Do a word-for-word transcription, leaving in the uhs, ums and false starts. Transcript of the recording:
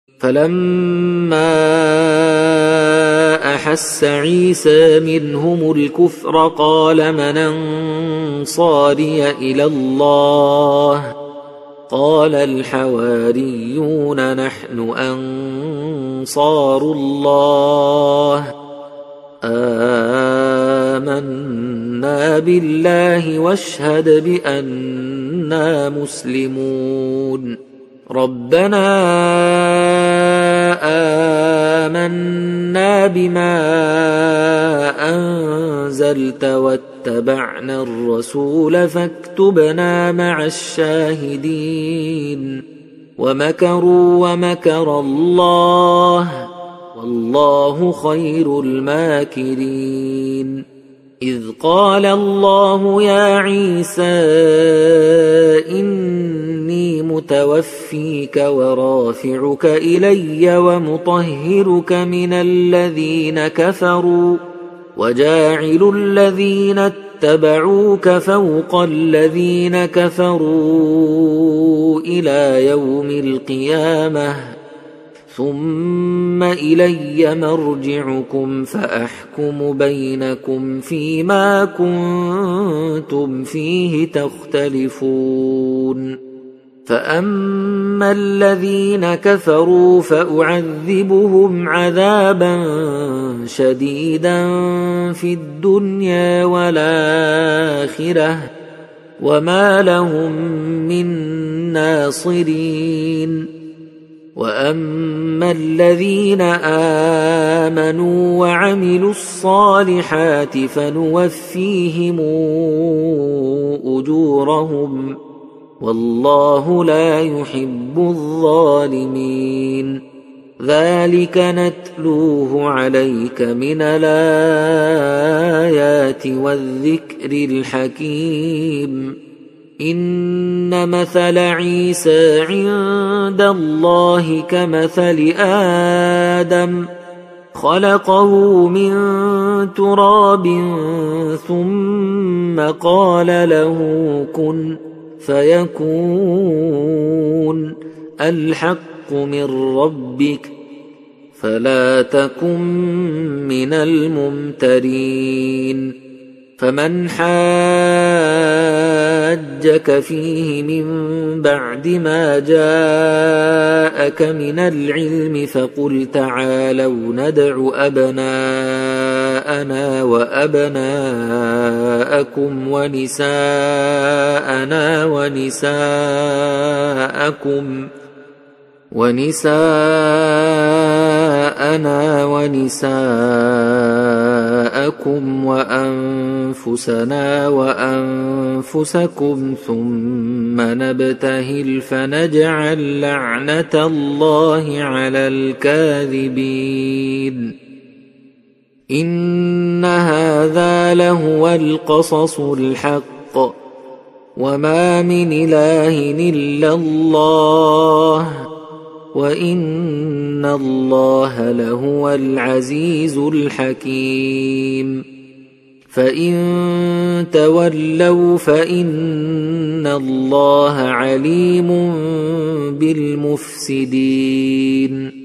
فلما أحس عيسى منهم الكفر قال من أنصاري إلى الله قال الحواريون نحن أنصار الله آمنا بالله واشهد بأننا مسلمون ربنا آمنا بما أنزلت واتبعنا الرسول فاكتبنا مع الشاهدين ومكروا ومكر الله والله خير الماكرين إذ قال الله يا عيسى إني متوفيك ورافعك إلي ومطهرك من الذين كفروا وجاعل الذين اتبعوك فوق الذين كفروا إلى يوم القيامة ثم إلي مرجعكم فأحكم بينكم فيما كنتم فيه تختلفون فأما الذين كفروا فأعذبهم عذابا شديدا في الدنيا والآخرة وما لهم من ناصرين وأما الذين آمنوا وعملوا الصالحات فنوفيهم أجورهم والله لا يحب الظالمين ذلك نتلوه عليك من الآيات والذكر الحكيم إن مثل عيسى عند الله كمثل آدم خلقه من تراب ثم قال له كن فيكون الحق من ربك فلا تكن من الممترين فمن حاجك فيه من بعد ما جاءك من العلم فقل تعالوا ندع أبناءنا وأبناءكم ونساءنا ونساءكم ونساءنا ونساءكم وأنفسنا وأنفسكم ثم نبتهل فنجعل لعنة الله على الكاذبين إن هذا لهو القصص الحق وما من إله إلا الله وإن الله لهو العزيز الحكيم فإن تولوا فإن الله عليم بالمفسدين